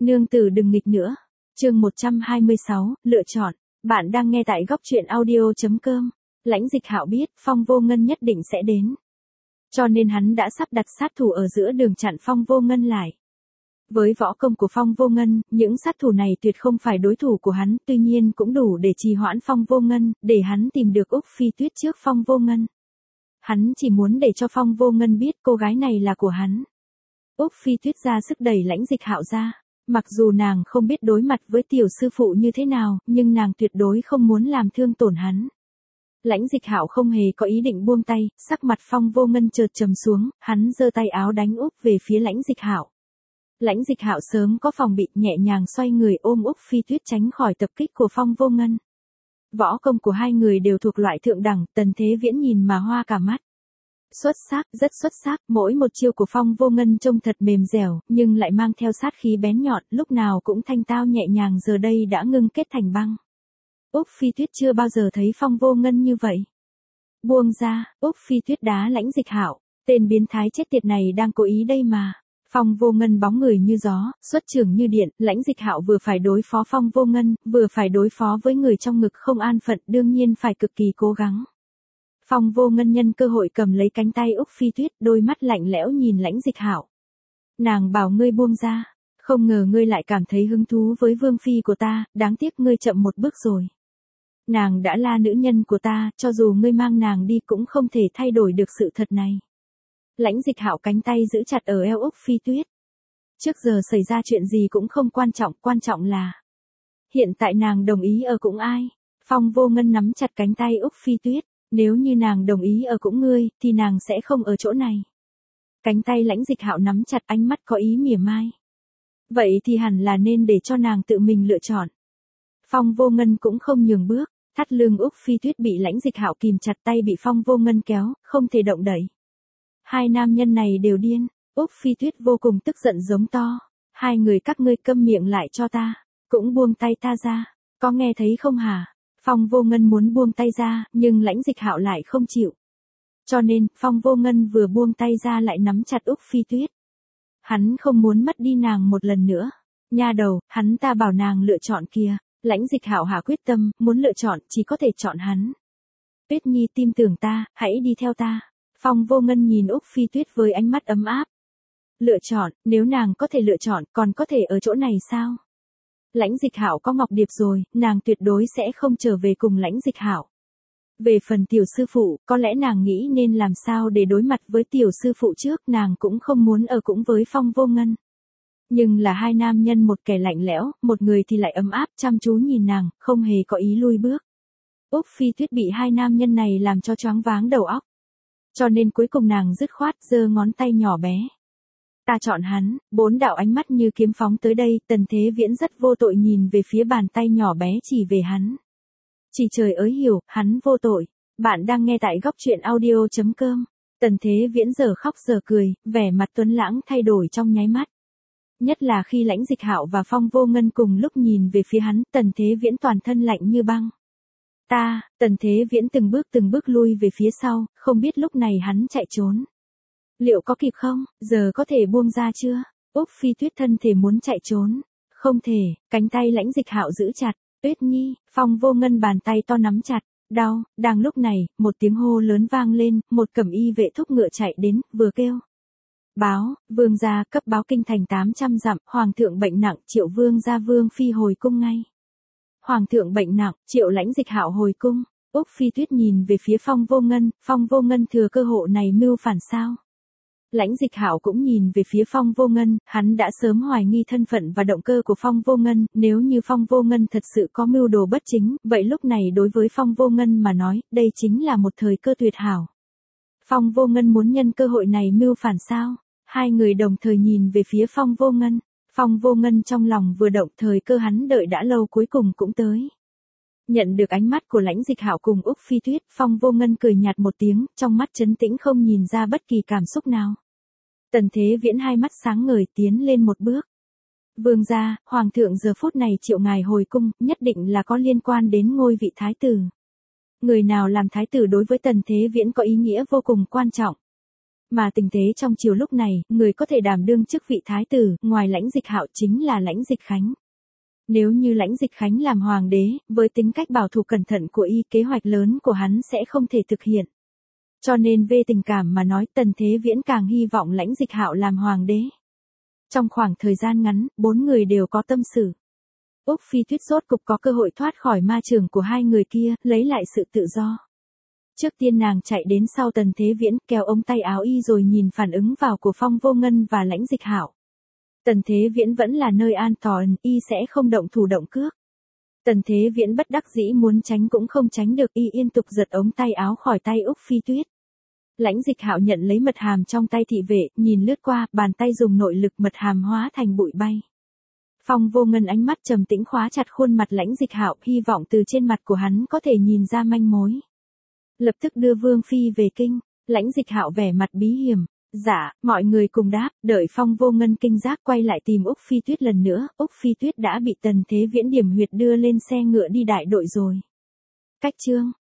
Nương tử đừng nghịch nữa. Chương 126, lựa chọn. Bạn đang nghe tại góc truyện audio.com. Lãnh Dịch Hạo biết Phong Vô Ngân nhất định sẽ đến. Cho nên hắn đã sắp đặt sát thủ ở giữa đường chặn Phong Vô Ngân lại. Với võ công của Phong Vô Ngân, những sát thủ này tuyệt không phải đối thủ của hắn, tuy nhiên cũng đủ để trì hoãn Phong Vô Ngân, để hắn tìm được Úc Phi Tuyết trước Phong Vô Ngân. Hắn chỉ muốn để cho Phong Vô Ngân biết cô gái này là của hắn. Úc Phi Tuyết ra sức đẩy Lãnh Dịch Hạo ra. Mặc dù nàng không biết đối mặt với tiểu sư phụ như thế nào, nhưng nàng tuyệt đối không muốn làm thương tổn hắn. Lãnh Dịch Hạo không hề có ý định buông tay, sắc mặt Phong Vô Ngân chợt trầm xuống, hắn giơ tay áo đánh úp về phía Lãnh Dịch Hạo. Lãnh Dịch Hạo sớm có phòng bị, nhẹ nhàng xoay người ôm Úc Phi Tuyết tránh khỏi tập kích của Phong Vô Ngân. Võ công của hai người đều thuộc loại thượng đẳng, Tần Thế Viễn nhìn mà hoa cả mắt. Xuất sắc, rất xuất sắc, mỗi một chiêu của Phong Vô Ngân trông thật mềm dẻo, nhưng lại mang theo sát khí bén nhọn, lúc nào cũng thanh tao nhẹ nhàng, giờ đây đã ngưng kết thành băng. Úc Phi Tuyết chưa bao giờ thấy Phong Vô Ngân như vậy. Buông ra, Úc Phi Tuyết đá Lãnh Dịch Hạo, tên biến thái chết tiệt này đang cố ý đây mà. Phong Vô Ngân bóng người như gió, xuất trường như điện, Lãnh Dịch Hạo vừa phải đối phó Phong Vô Ngân, vừa phải đối phó với người trong ngực không an phận, đương nhiên phải cực kỳ cố gắng. Phong Vô Ngân nhân cơ hội cầm lấy cánh tay Úc Phi Tuyết, đôi mắt lạnh lẽo nhìn Lãnh Dịch Hạo. Nàng bảo ngươi buông ra, không ngờ ngươi lại cảm thấy hứng thú với vương phi của ta, đáng tiếc ngươi chậm một bước rồi. Nàng đã là nữ nhân của ta, cho dù ngươi mang nàng đi cũng không thể thay đổi được sự thật này. Lãnh Dịch Hạo cánh tay giữ chặt ở eo Úc Phi Tuyết. Trước giờ xảy ra chuyện gì cũng không quan trọng là hiện tại nàng đồng ý ở cũng ai. Phong Vô Ngân nắm chặt cánh tay Úc Phi Tuyết. Nếu như nàng đồng ý ở cũng ngươi, thì nàng sẽ không ở chỗ này. Cánh tay Lãnh Dịch Hạo nắm chặt, ánh mắt có ý mỉa mai. Vậy thì hẳn là nên để cho nàng tự mình lựa chọn. Phong Vô Ngân cũng không nhường bước, thắt lưng Úc Phi Tuyết bị Lãnh Dịch Hạo kìm chặt, tay bị Phong Vô Ngân kéo, không thể động đậy. Hai nam nhân này đều điên, Úc Phi Tuyết vô cùng tức giận giống to. Hai người các ngươi câm miệng lại cho ta, cũng buông tay ta ra, có nghe thấy không hả? Phong Vô Ngân muốn buông tay ra, nhưng Lãnh Dịch Hạo lại không chịu. Cho nên, Phong Vô Ngân vừa buông tay ra lại nắm chặt Úc Phi Tuyết. Hắn không muốn mất đi nàng một lần nữa. Nha đầu, hắn ta bảo nàng lựa chọn kìa. Lãnh Dịch Hạo hạ quyết tâm, muốn lựa chọn, chỉ có thể chọn hắn. Tuyết Nhi tin tưởng ta, hãy đi theo ta. Phong Vô Ngân nhìn Úc Phi Tuyết với ánh mắt ấm áp. Lựa chọn, nếu nàng có thể lựa chọn, còn có thể ở chỗ này sao? Lãnh Dịch Hạo có Ngọc Điệp rồi, nàng tuyệt đối sẽ không trở về cùng Lãnh Dịch Hạo. Về phần tiểu sư phụ, có lẽ nàng nghĩ nên làm sao để đối mặt với tiểu sư phụ trước, nàng cũng không muốn ở cũng với Phong Vô Ngân. Nhưng là hai nam nhân, một kẻ lạnh lẽo, một người thì lại ấm áp chăm chú nhìn nàng, không hề có ý lui bước. Úc Phi Tuyết bị hai nam nhân này làm cho choáng váng đầu óc. Cho nên cuối cùng nàng dứt khoát giơ ngón tay nhỏ bé. Ta chọn hắn. Bốn đạo ánh mắt như kiếm phóng tới đây, Tần Thế Viễn rất vô tội nhìn về phía bàn tay nhỏ bé chỉ về hắn. Chỉ trời ới hiểu, hắn vô tội. Bạn đang nghe tại góc truyện audio.com. Tần Thế Viễn giờ khóc giờ cười, vẻ mặt tuấn lãng thay đổi trong nháy mắt. Nhất là khi Lãnh Dịch Hạo và Phong Vô Ngân cùng lúc nhìn về phía hắn, Tần Thế Viễn toàn thân lạnh như băng. Tần Thế Viễn từng bước lui về phía sau, không biết lúc này hắn chạy trốn. Liệu có kịp không, giờ có thể buông ra chưa? Úc Phi Tuyết thân thể muốn chạy trốn. Không thể, cánh tay Lãnh Dịch Hạo giữ chặt. Tuyết Nhi, Phong Vô Ngân bàn tay to nắm chặt. Đau, đang lúc này, một tiếng hô lớn vang lên, một cẩm y vệ thúc ngựa chạy đến, vừa kêu. Báo, vương gia cấp báo kinh thành 800 dặm, hoàng thượng bệnh nặng, triệu vương gia vương phi hồi cung ngay. Hoàng thượng bệnh nặng, triệu Lãnh Dịch Hạo hồi cung. Úc Phi Tuyết nhìn về phía Phong Vô Ngân thừa cơ hội này mưu phản sao? Lãnh Dịch Hạo cũng nhìn về phía Phong Vô Ngân, hắn đã sớm hoài nghi thân phận và động cơ của Phong Vô Ngân, nếu như Phong Vô Ngân thật sự có mưu đồ bất chính, vậy lúc này đối với Phong Vô Ngân mà nói, đây chính là một thời cơ tuyệt hảo. Phong Vô Ngân muốn nhân cơ hội này mưu phản sao? Hai người đồng thời nhìn về phía Phong Vô Ngân. Phong Vô Ngân trong lòng vừa động, thời cơ hắn đợi đã lâu cuối cùng cũng tới. Nhận được ánh mắt của Lãnh Dịch Hạo cùng Úc Phi Tuyết, Phong Vô Ngân cười nhạt một tiếng, trong mắt trấn tĩnh không nhìn ra bất kỳ cảm xúc nào. Tần Thế Viễn hai mắt sáng ngời tiến lên một bước. Vương gia, hoàng thượng giờ phút này triệu ngài hồi cung, nhất định là có liên quan đến ngôi vị thái tử. Người nào làm thái tử đối với Tần Thế Viễn có ý nghĩa vô cùng quan trọng. Mà tình thế trong triều lúc này, người có thể đảm đương chức vị thái tử, ngoài Lãnh Dịch Hạo chính là Lãnh Dịch Khánh. Nếu như Lãnh Dịch Khánh làm hoàng đế, với tính cách bảo thủ cẩn thận của y, kế hoạch lớn của hắn sẽ không thể thực hiện. Cho nên về tình cảm mà nói, Tần Thế Viễn càng hy vọng Lãnh Dịch Hạo làm hoàng đế. Trong khoảng thời gian ngắn, 4 người đều có tâm sự. Úc Phi Tuyết rốt cục có cơ hội thoát khỏi ma trường của hai người kia, lấy lại sự tự do. Trước tiên nàng chạy đến sau Tần Thế Viễn, kéo ống tay áo y rồi nhìn phản ứng vào của Phong Vô Ngân và Lãnh Dịch Hạo. Tần Thế Viễn vẫn là nơi an toàn, y sẽ không động thủ động cước. Tần Thế Viễn bất đắc dĩ muốn tránh cũng không tránh được, y liên tục giật ống tay áo khỏi tay Úc Phi Tuyết. Lãnh Dịch Hạo nhận lấy mật hàm trong tay thị vệ, nhìn lướt qua, bàn tay dùng nội lực mật hàm hóa thành bụi bay. Phong Vô Ngân ánh mắt trầm tĩnh khóa chặt khuôn mặt Lãnh Dịch Hạo, hy vọng từ trên mặt của hắn có thể nhìn ra manh mối. Lập tức đưa Vương Phi về kinh. Lãnh Dịch Hạo vẻ mặt bí hiểm. Dạ, mọi người cùng đáp, đợi Phong Vô Ngân kinh giác quay lại tìm Úc Phi Tuyết lần nữa, Úc Phi Tuyết đã bị Tần Thế Viễn điểm huyệt đưa lên xe ngựa đi đại đội rồi. Cách chương